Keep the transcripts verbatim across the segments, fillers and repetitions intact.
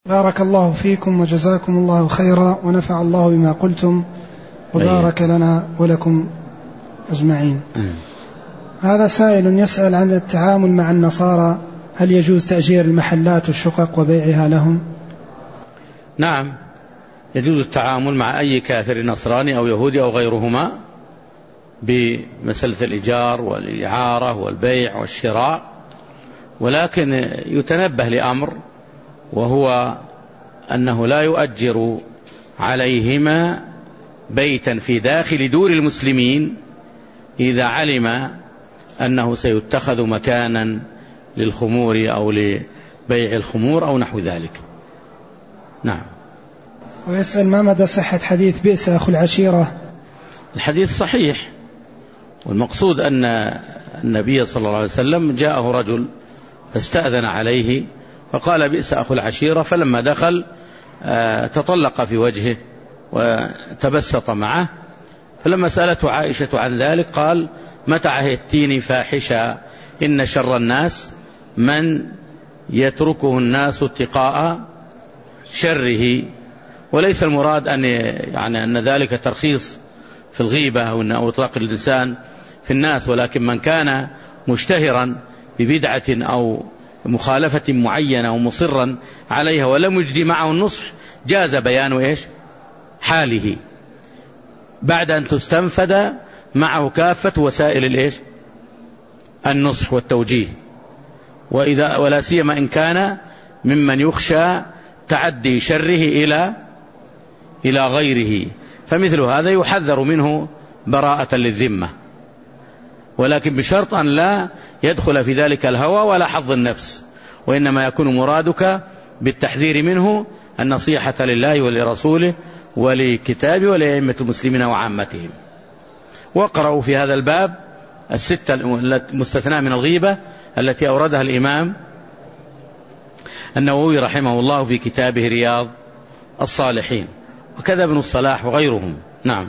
بارك الله فيكم وجزاكم الله خيرا ونفع الله بما قلتم وبارك لنا ولكم أجمعين. هذا سائل يسأل عن التعامل مع النصارى، هل يجوز تأجير المحلات والشقق وبيعها لهم؟ نعم، يجوز التعامل مع أي كافر نصراني أو يهودي أو غيرهما بمسألة الإيجار والإعارة والبيع والشراء، ولكن يتنبه لأمر، وهو أنه لا يؤجر عليهما بيتا في داخل دور المسلمين إذا علم أنه سيتخذ مكانا للخمور أو لبيع الخمور أو نحو ذلك. نعم. ويسأل ما مدى صحة حديث بئس أخو العشيرة؟ الحديث صحيح، والمقصود أن النبي صلى الله عليه وسلم جاءه رجل فاستأذن عليه فقال بئس أخو العشيرة، فلما دخل تطلق في وجهه وتبسط معه، فلما سألته عائشة عن ذلك قال متى عهدتيني فاحشة؟ إن شر الناس من يتركه الناس اتقاء شره. وليس المراد أن يعني أن ذلك ترخيص في الغيبة أو إطلاق الإنسان في الناس، ولكن من كان مشتهرا ببدعة أو مخالفة معينة ومصرا عليها ولم يجدي معه النصح جاز بيان إيش حاله بعد أن تستنفد معه كافة وسائل الإيش النصح والتوجيه، وإذا ولا سيما إن كان ممن يخشى تعدي شره إلى إلى غيره، فمثل هذا يحذر منه براءة للذمة، ولكن بشرط أن لا يدخل في ذلك الهوى ولا حظ النفس، وإنما يكون مرادك بالتحذير منه النصيحة لله ولرسوله ولكتابه ولأئمة المسلمين وعامتهم. واقرأوا في هذا الباب الستة المستثنى من الغيبة التي أوردها الإمام النووي رحمه الله في كتابه رياض الصالحين، وكذا ابن الصلاح وغيرهم. نعم.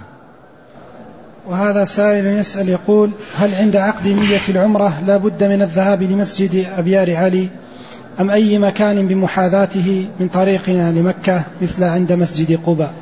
وهذا سائل يسأل يقول هل عند عقد نية العمرة لا بد من الذهاب لمسجد أبيار علي أم أي مكان بمحاذاته من طريقنا لمكة مثل عند مسجد قباء؟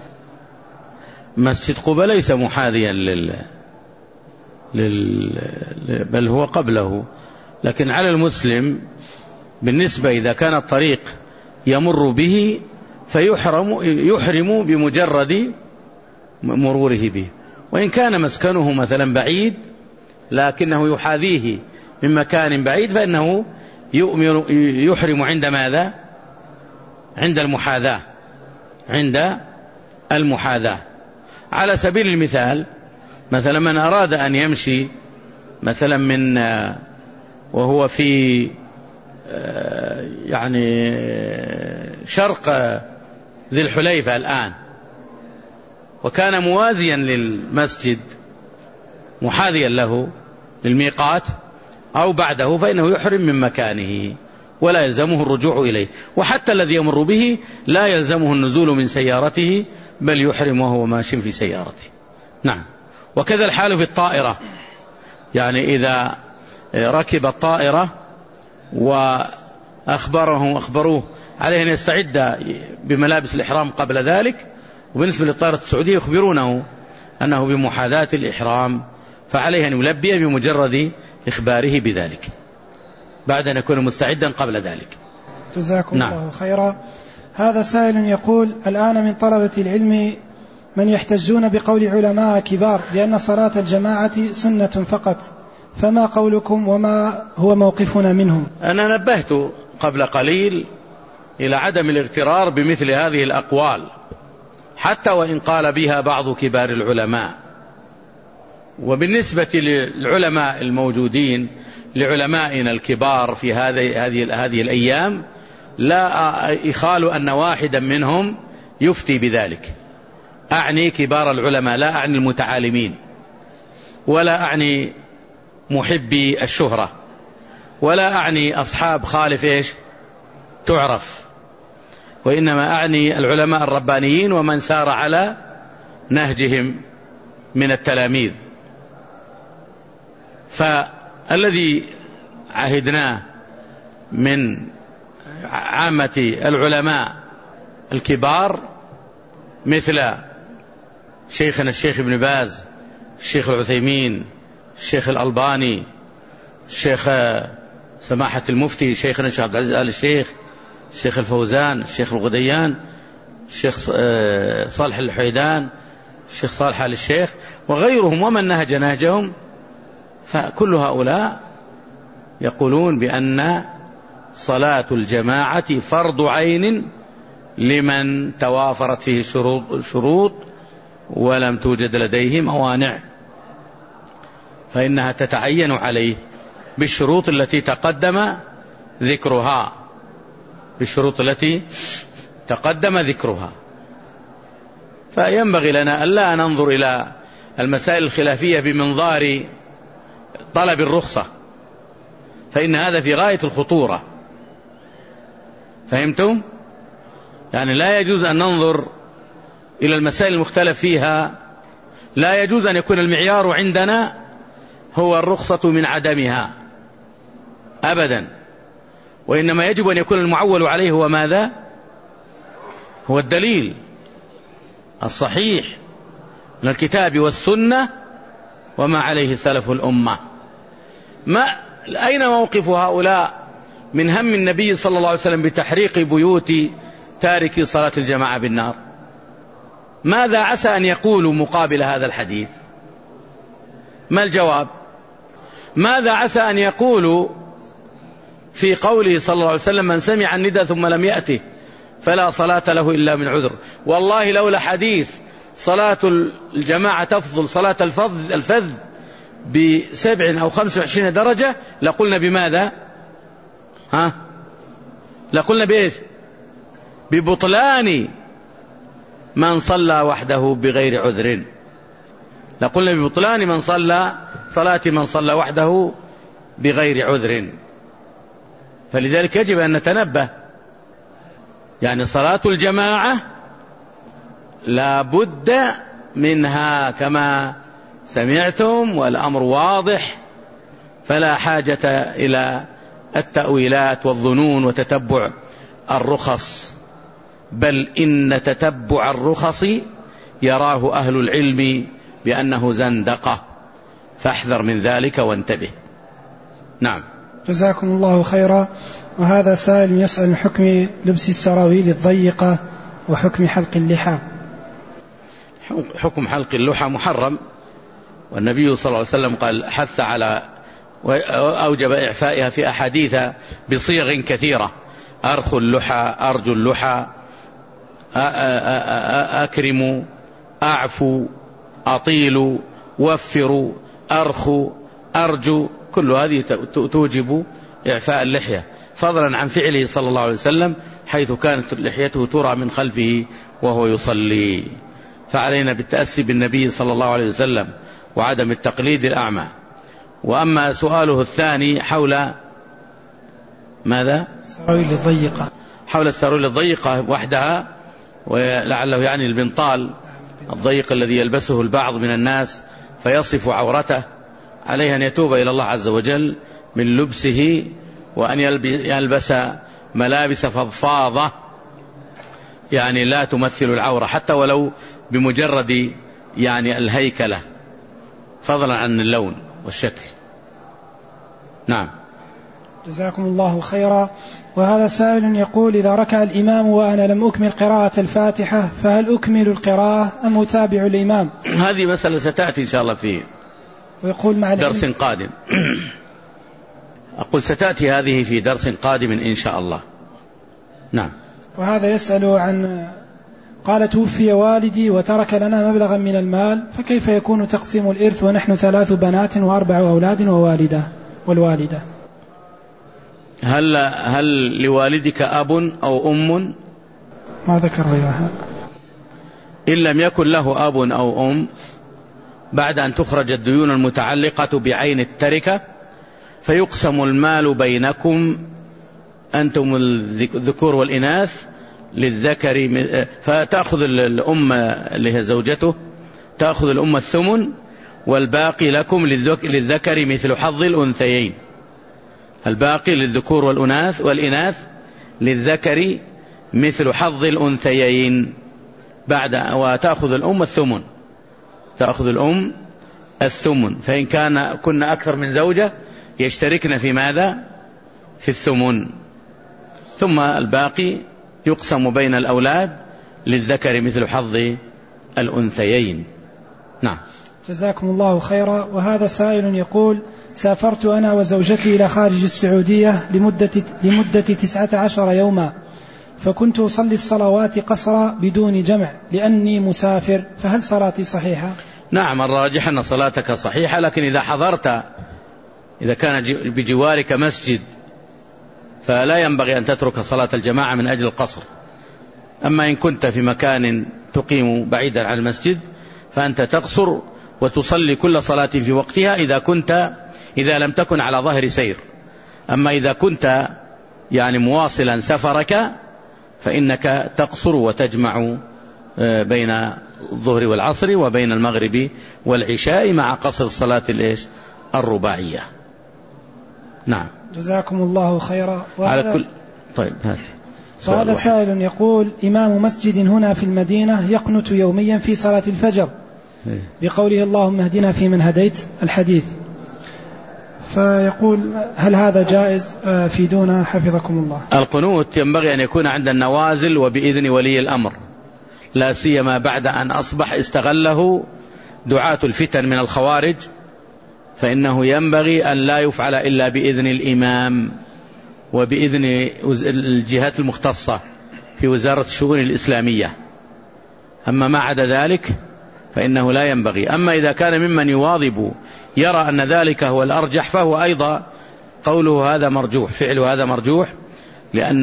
مسجد قباء ليس محاذيا لل... لل... بل هو قبله، لكن على المسلم بالنسبة إذا كان الطريق يمر به فيحرم يحرم بمجرد مروره به، وإن كان مسكنه مثلا بعيد لكنه يحاذيه من مكان بعيد فإنه يحرم عند ماذا؟ عند المحاذاة عند المحاذاة على سبيل المثال، مثلا من أراد أن يمشي مثلا من وهو في يعني شرق ذي الحليفة الآن وكان موازيا للمسجد محاذيا له للميقات أو بعده، فإنه يحرم من مكانه ولا يلزمه الرجوع إليه، وحتى الذي يمر به لا يلزمه النزول من سيارته بل يحرم وهو ماشٍ في سيارته. نعم. وكذا الحال في الطائرة، يعني إذا ركب الطائرة وأخبرهم أخبروه عليه أن يستعد بملابس الإحرام قبل ذلك، وبالنسبة للطائرة السعودية يخبرونه أنه بمحاذاة الإحرام فعليه أن يلبي بمجرد إخباره بذلك بعد أن يكون مستعدا قبل ذلك. جزاكم نعم. الله خيرا. هذا سائل يقول الآن من طلبة العلم من يحتجون بقول علماء كبار بأن صلاة الجماعة سنة فقط، فما قولكم وما هو موقفنا منهم؟ أنا نبهت قبل قليل إلى عدم الاغترار بمثل هذه الأقوال حتى وإن قال بها بعض كبار العلماء. وبالنسبة للعلماء الموجودين لعلمائنا الكبار في هذه هذه هذه الأيام لا يخال أن واحدا منهم يفتي بذلك. أعني كبار العلماء، لا أعني المتعالمين، ولا أعني محبي الشهرة، ولا أعني أصحاب خالف إيش تعرف، وإنما أعني العلماء الربانيين ومن سار على نهجهم من التلاميذ. فالذي عهدناه من عامة العلماء الكبار مثل شيخنا الشيخ ابن باز، الشيخ العثيمين، الشيخ الألباني، الشيخ سماحة المفتي شيخنا الشيخ عبد العزيز آل الشيخ، الشيخ الفوزان، الشيخ الغديان، الشيخ صالح الحيدان، الشيخ صالح آل الشيخ، وغيرهم ومن نهج نهجهم، فكل هؤلاء يقولون بأن صلاة الجماعة فرض عين لمن توافرت فيه شروط ولم توجد لديه موانع، فإنها تتعين عليه بالشروط التي تقدم ذكرها بالشروط التي تقدم ذكرها. فينبغي لنا ألا ننظر إلى المسائل الخلافية بمنظار طلب الرخصة، فإن هذا في غاية الخطورة. فهمتم؟ يعني لا يجوز أن ننظر إلى المسائل المختلف فيها، لا يجوز أن يكون المعيار عندنا هو الرخصة من عدمها أبدا، وإنما يجب أن يكون المعول عليه هو ماذا؟ هو الدليل الصحيح من الكتاب والسنة وما عليه سلف الأمة. ما أين موقف هؤلاء من هم النبي صلى الله عليه وسلم بتحريق بيوت تاركي صلاة الجماعة بالنار؟ ماذا عسى أن يقولوا مقابل هذا الحديث؟ ما الجواب؟ ماذا عسى أن يقولوا في قوله صلى الله عليه وسلم من سمع الندى ثم لم يأته فلا صلاة له إلا من عذر؟ والله لولا حديث صلاة الجماعة تفضل صلاة الفضل الفذ بسبع أو خمس وعشرين درجة لقلنا بماذا؟ ها؟ لقلنا بإيش؟ ببطلان من صلى وحده بغير عذر. لقلنا ببطلان من صلى صلاة من صلى وحده بغير عذر. فلذلك يجب أن نتنبه، يعني صلاة الجماعة لا بد منها كما سمعتم، والأمر واضح، فلا حاجة إلى التأويلات والظنون وتتبع الرخص، بل إن تتبع الرخص يراه أهل العلم بأنه زندقة، فاحذر من ذلك وانتبه. نعم. جزاكم الله خيرا. وهذا سائل يسأل عن حكم لبس السراويل الضيقة وحكم حلق اللحى. حكم حلق اللحى محرم، والنبي صلى الله عليه وسلم قال حث على وأوجب إعفائها في أحاديث بصيغ كثيرة: أرخوا اللحى، أرجوا اللحى، أكرموا، أعفوا، أطيلوا، وفروا، أرخوا، أرجوا، كل هذه توجب إعفاء اللحية، فضلا عن فعله صلى الله عليه وسلم حيث كانت لحيته ترى من خلفه وهو يصلي. فعلينا بالتأسي بالنبي صلى الله عليه وسلم وعدم التقليد الأعمى. وأما سؤاله الثاني حول ماذا؟ السراويل الضيقة. حول السراويل الضيقة وحدها، ولعله يعني البنطال الضيق الذي يلبسه البعض من الناس فيصف عورته، عليه أن يتوب إلى الله عز وجل من لبسه، وأن يلبس ملابس فضفاضة يعني لا تمثل العورة حتى ولو بمجرد يعني الهيكلة، فضلا عن اللون والشكل. نعم. جزاكم الله خيرا. وهذا سائل يقول: إذا ركع الإمام وأنا لم أكمل قراءة الفاتحة فهل أكمل القراءة أم أتابع الإمام؟ هذه مسألة ستأتي إن شاء الله في ويقول مع درس قادم. أقول ستأتي هذه في درس قادم إن شاء الله. نعم. وهذا يسأل عن قال: توفي والدي وترك لنا مبلغا من المال، فكيف يكون تقسيم الإرث ونحن ثلاث بنات وأربع أولاد ووالدة والوالدة؟ هل هل لوالدك أب أو أم؟ ما ذكر غيرها. إن لم يكن له أب أو أم بعد أن تخرج الديون المتعلقة بعين التركة فيقسم المال بينكم أنتم الذكور والإناث للذكر، فتأخذ الأم اللي هي زوجته تأخذ الأم الثمن، والباقي لكم للذكر مثل حظ الأنثيين. الباقي للذكور والأناث والإناث للذكر مثل حظ الأنثيين بعد وتأخذ الأم الثمن تأخذ الأم الثمن فإن كان كنا أكثر من زوجة يشتركن في ماذا؟ في الثمن، ثم الباقي يقسم بين الأولاد للذكر مثل حظ الأنثيين. نعم. جزاكم الله خيرا. وهذا سائل يقول: سافرت أنا وزوجتي إلى خارج السعودية لمدة, لمدة تسعة عشر يوما، فكنت أصلي الصلوات قصرا بدون جمع لأني مسافر، فهل صلاتي صحيحة؟ نعم، الراجح أن صلاتك صحيحة، لكن إذا حضرت إذا كان بجوارك مسجد فلا ينبغي أن تترك صلاة الجماعة من أجل القصر. أما إن كنت في مكان تقيم بعيدا عن المسجد فأنت تقصر وتصلي كل صلاة في وقتها إذا كنت إذا لم تكن على ظهر سير. أما إذا كنت يعني مواصلا سفرك فإنك تقصر وتجمع بين الظهر والعصر وبين المغرب والعشاء مع قصر الصلاة الإيش الرباعية. نعم. جزاكم الله خيرا. على كل طيب هات. وهذا سائل يقول: إمام مسجد هنا في المدينة يقنت يوميا في صلاة الفجر بقوله اللهم اهدنا فيمن هديت الحديث، فيقول: هل هذا جائز؟ فيدونا حفظكم الله. القنوت ينبغي أن يكون عند النوازل وبإذن ولي الأمر، لا سيما بعد أن أصبح استغله دعاة الفتن من الخوارج، فإنه ينبغي أن لا يفعل إلا بإذن الإمام وبإذن الجهات المختصة في وزارة الشؤون الإسلامية. أما ما عدا ذلك فإنه لا ينبغي. أما إذا كان ممن يواظب يرى أن ذلك هو الأرجح فهو أيضا قوله هذا مرجوح، فعله هذا مرجوح، لأن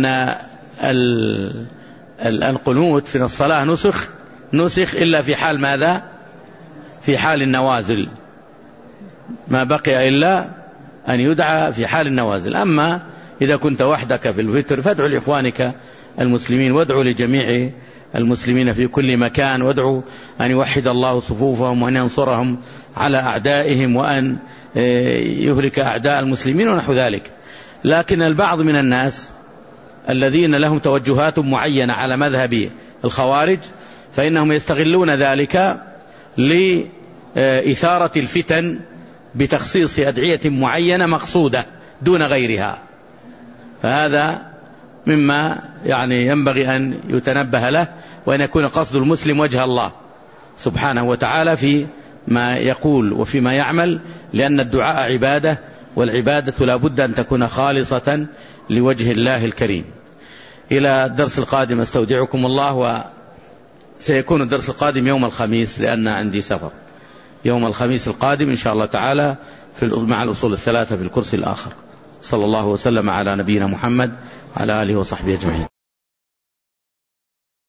القنوت في الصلاة نسخ نسخ إلا في حال ماذا؟ في حال النوازل، ما بقي إلا أن يدعى في حال النوازل. أما إذا كنت وحدك في الوتر فادعو لإخوانك المسلمين، وادعو لجميع المسلمين في كل مكان، وادعو أن يوحد الله صفوفهم وأن ينصرهم على أعدائهم وأن يهلك أعداء المسلمين ونحو ذلك. لكن البعض من الناس الذين لهم توجهات معينة على مذهب الخوارج فإنهم يستغلون ذلك لإثارة الفتن بتخصيص أدعية معينة مقصودة دون غيرها، فهذا مما يعني ينبغي أن يتنبه له، وأن يكون قصد المسلم وجه الله سبحانه وتعالى في ما يقول وفيما يعمل، لأن الدعاء عبادة، والعبادة لا بد أن تكون خالصة لوجه الله الكريم. إلى الدرس القادم استودعكم الله، وسيكون الدرس القادم يوم الخميس لأن عندي سفر يوم الخميس القادم إن شاء الله تعالى في مع الأصول الثلاثة في الكرسي الآخر. صلى الله وسلم على نبينا محمد وعلى آله وصحبه أجمعين.